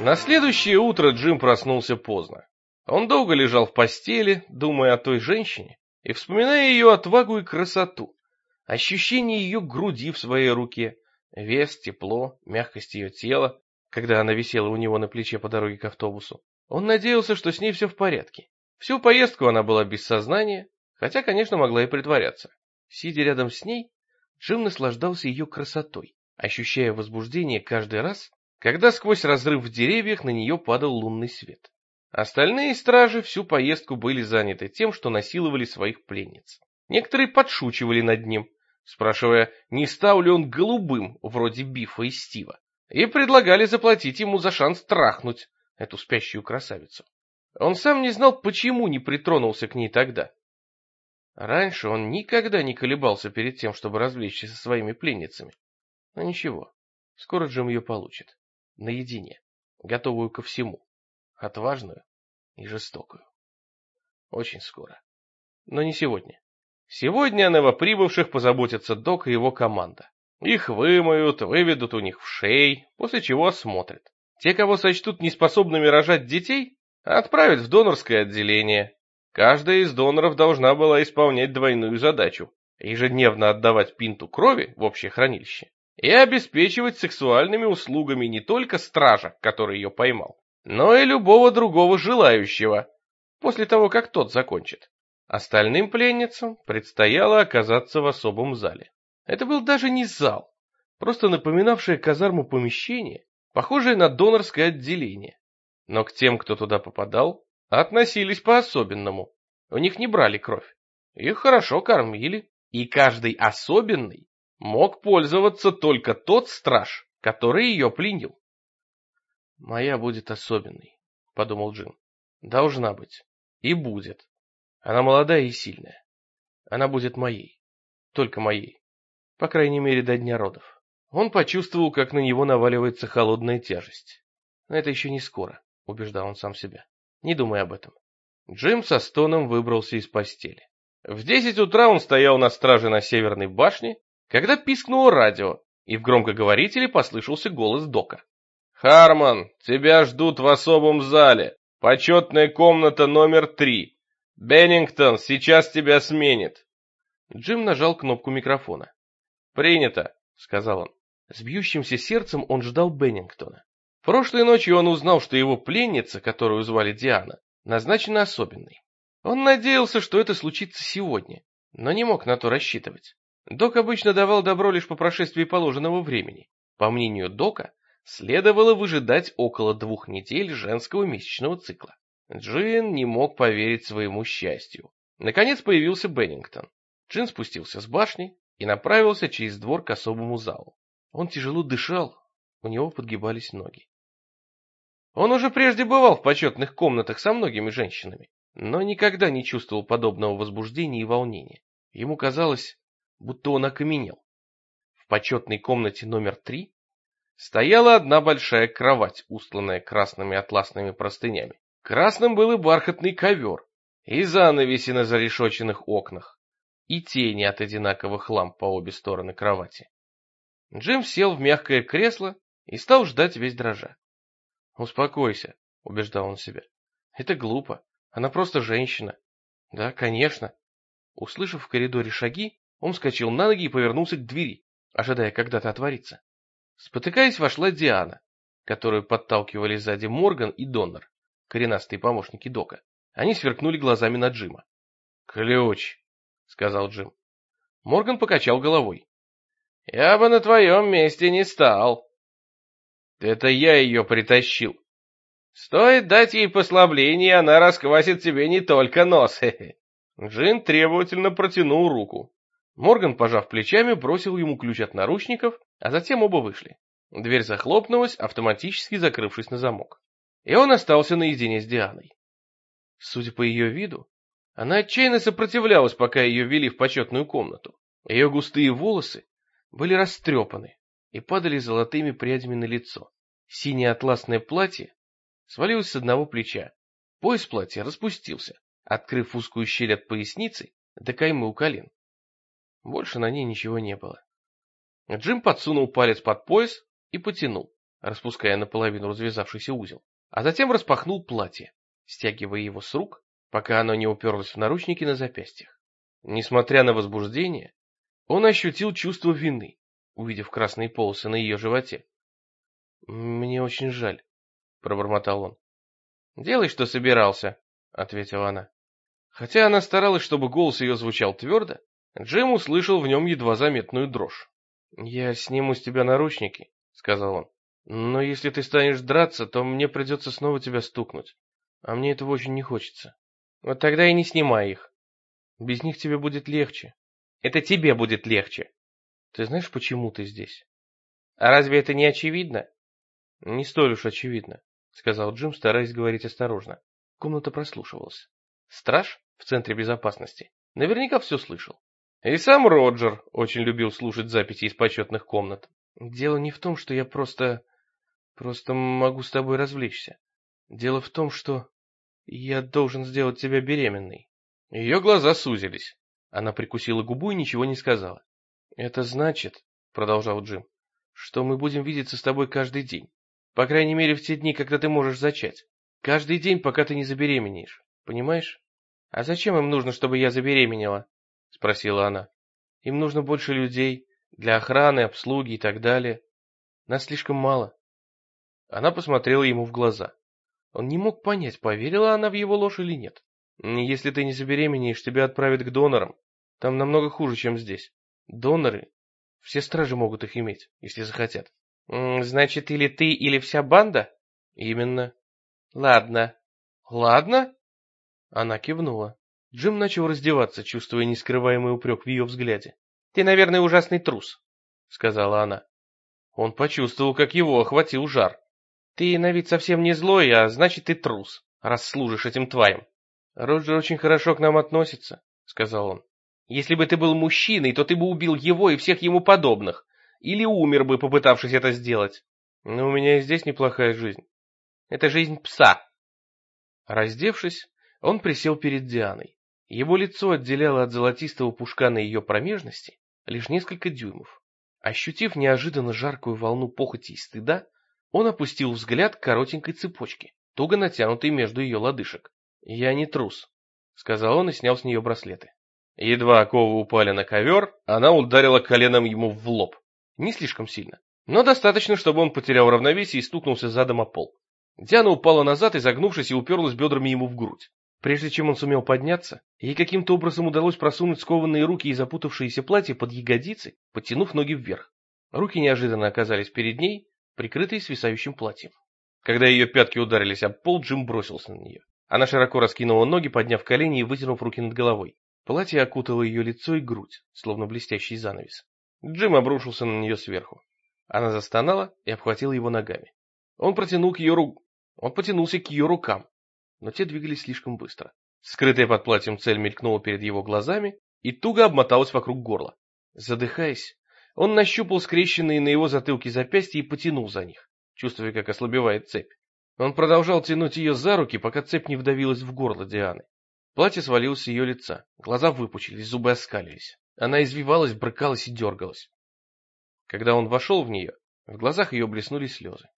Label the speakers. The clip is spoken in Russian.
Speaker 1: На следующее утро Джим проснулся поздно. Он долго лежал в постели, думая о той женщине и вспоминая ее отвагу и красоту, ощущение ее груди в своей руке, вес, тепло, мягкость ее тела, когда она висела у него на плече по дороге к автобусу. Он надеялся, что с ней все в порядке. Всю поездку она была без сознания, хотя, конечно, могла и притворяться. Сидя рядом с ней, Джим наслаждался ее красотой, ощущая возбуждение каждый раз, когда сквозь разрыв в деревьях на нее падал лунный свет. Остальные стражи всю поездку были заняты тем, что насиловали своих пленниц. Некоторые подшучивали над ним, спрашивая, не стал ли он голубым, вроде Бифа и Стива, и предлагали заплатить ему за шанс трахнуть эту спящую красавицу. Он сам не знал, почему не притронулся к ней тогда. Раньше он никогда не колебался перед тем, чтобы развлечься со своими пленницами. Но ничего, скоро Джим ее получит. Наедине, готовую ко всему, отважную и жестокую. Очень скоро. Но не сегодня. Сегодня о новоприбывших позаботятся Док и его команда. Их вымоют, выведут у них вшей, после чего осмотрят. Те, кого сочтут неспособными рожать детей, отправят в донорское отделение. Каждая из доноров должна была исполнять двойную задачу: ежедневно отдавать пинту крови в общее хранилище и обеспечивать сексуальными услугами не только стража, который ее поймал, но и любого другого желающего, после того, как тот закончит. Остальным пленницам предстояло оказаться в особом зале. Это был даже не зал, просто напоминавшее казарму помещение, похожее на донорское отделение. Но к тем, кто туда попадал, относились по-особенному. У них не брали кровь, их хорошо кормили, и каждый особенный мог пользоваться только тот страж, который ее пленил. «Моя будет особенной», — подумал Джим. «Должна быть. И будет. Она молодая и сильная. Она будет моей. Только моей. По крайней мере, до дня родов». Он почувствовал, как на него наваливается холодная тяжесть. «Но это еще не скоро», — убеждал он сам себя. «Не думай об этом». Джим со стоном выбрался из постели. В 10 утра он стоял на страже на Северной башне, когда пискнуло радио, и в громкоговорителе послышался голос Дока. «Харман, тебя ждут в особом зале. Почетная комната номер 3. Беннингтон сейчас тебя сменит». Джим нажал кнопку микрофона. «Принято», — сказал он. С бьющимся сердцем он ждал Беннингтона. Прошлой ночью он узнал, что его пленница, которую звали Диана, назначена особенной. Он надеялся, что это случится сегодня, но не мог на то рассчитывать. Док обычно давал добро лишь по прошествии положенного времени. По мнению Дока, следовало выжидать около 2 недель женского месячного цикла. Джин не мог поверить своему счастью. Наконец появился Беннингтон. Джин спустился с башни и направился через двор к особому залу. Он тяжело дышал, у него подгибались ноги. Он уже прежде бывал в почетных комнатах со многими женщинами, но никогда не чувствовал подобного возбуждения и волнения. Ему казалось, будто он окаменел. В почетной комнате номер 3 стояла одна большая кровать, устланная красными атласными простынями. Красным был и бархатный ковер, и занавеси на зарешоченных окнах, и тени от одинаковых ламп по обе стороны кровати. Джим сел в мягкое кресло и стал ждать весь дрожа. «Успокойся», — убеждал он себя. «Это глупо. Она просто женщина». «Да, конечно». Услышав в коридоре шаги, он вскочил на ноги и повернулся к двери, ожидая когда-то отвориться. Спотыкаясь, вошла Диана, которую подталкивали сзади Морган и Доннер, коренастые помощники Дока. Они сверкнули глазами на Джима. «Ключ», — сказал Джим. Морган покачал головой. «Я бы на твоем месте не стал». «Это я ее притащил». «Стоит дать ей послабление, она расквасит тебе не только нос». Джин требовательно протянул руку. Морган, пожав плечами, бросил ему ключ от наручников, а затем оба вышли. Дверь захлопнулась, автоматически закрывшись на замок. И он остался наедине с Дианой. Судя по ее виду, она отчаянно сопротивлялась, пока ее вели в почетную комнату. Ее густые волосы были растрепаны и падали золотыми прядями на лицо. Синее атласное платье свалилось с одного плеча. Пояс платья распустился, открыв узкую щель от поясницы до каймы у колен. Больше на ней ничего не было. Джим подсунул палец под пояс и потянул. распуская наполовину развязавшийся узел, а затем распахнул платье, стягивая его с рук, пока оно не уперлось в наручники на запястьях. Несмотря на возбуждение, он ощутил чувство вины, увидев красные полосы на ее животе. «Мне очень жаль», — пробормотал он. «Делай, что собирался», — ответила она. Хотя она старалась, чтобы голос ее звучал твердо, Джим услышал в нем едва заметную дрожь. «Я сниму с тебя наручники», — сказал он. «Но если ты станешь драться, то мне придется снова тебя стукнуть. А мне этого очень не хочется. Вот тогда и не снимай их. Без них тебе будет легче. Это тебе будет легче. Ты знаешь, почему ты здесь? А разве это не очевидно?» «Не столь уж очевидно», — сказал Джим, стараясь говорить осторожно. Комната прослушивалась. Страж в центре безопасности наверняка все слышал. И сам Роджер очень любил слушать записи из почетных комнат. «Дело не в том, что я просто могу с тобой развлечься. Дело в том, что я должен сделать тебя беременной». Ее глаза сузились. Она прикусила губу и ничего не сказала. «Это значит, — продолжал Джим, — что мы будем видеться с тобой каждый день. По крайней мере, в те дни, когда ты можешь зачать. Каждый день, пока ты не забеременеешь. Понимаешь? А зачем им нужно, чтобы я забеременела?» — спросила она. «Им нужно больше людей, для охраны, обслуги и так далее. Нас слишком мало». Она посмотрела ему в глаза. Он не мог понять, поверила она в его ложь или нет. «Если ты не забеременеешь, тебя отправят к донорам. Там намного хуже, чем здесь. Доноры, все стражи могут их иметь, если захотят». «Значит, или ты, или вся банда?» «Именно». «Ладно». «Ладно?» Она кивнула. Джим начал раздеваться, чувствуя нескрываемый упрек в ее взгляде. «Ты, наверное, ужасный трус», — сказала она. Он почувствовал, как его охватил жар. «Ты на вид совсем не злой, а значит, ты трус, раз служишь этим тварям». «Роджер очень хорошо к нам относится», — сказал он. «Если бы ты был мужчиной, то ты бы убил его и всех ему подобных. Или умер бы, попытавшись это сделать. Но у меня и здесь неплохая жизнь. Это жизнь пса». Раздевшись, он присел перед Дианой. Его лицо отделяло от золотистого пушка на ее промежности лишь несколько дюймов. Ощутив неожиданно жаркую волну похоти и стыда, он опустил взгляд к коротенькой цепочке, туго натянутой между ее лодыжек. «Я не трус», — сказал он и снял с нее браслеты. Едва оковы упали на ковер, она ударила коленом ему в лоб. Не слишком сильно, но достаточно, чтобы он потерял равновесие и стукнулся задом о пол. Диана упала назад, изогнувшись, и уперлась бедрами ему в грудь. Прежде чем он сумел подняться, ей каким-то образом удалось просунуть скованные руки и запутавшееся платье под ягодицы, подтянув ноги вверх. Руки неожиданно оказались перед ней, прикрытые свисающим платьем. Когда ее пятки ударились об пол, Джим бросился на нее. Она широко раскинула ноги, подняв колени и вытянув руки над головой. Платье окутало ее лицо и грудь, словно блестящий занавес. Джим обрушился на нее сверху. Она застонала и обхватила его ногами. Он потянулся к ее рукам, но те двигались слишком быстро. Скрытая под платьем цель мелькнула перед его глазами и туго обмоталась вокруг горла. Задыхаясь, он нащупал скрещенные на его затылке запястья и потянул за них, чувствуя, как ослабевает цепь. Он продолжал тянуть ее за руки, пока цепь не вдавилась в горло Дианы. Платье свалилось с ее лица, глаза выпучились, зубы оскалились. Она извивалась, брыкалась и дергалась. Когда он вошел в нее, в глазах ее блеснули слезы.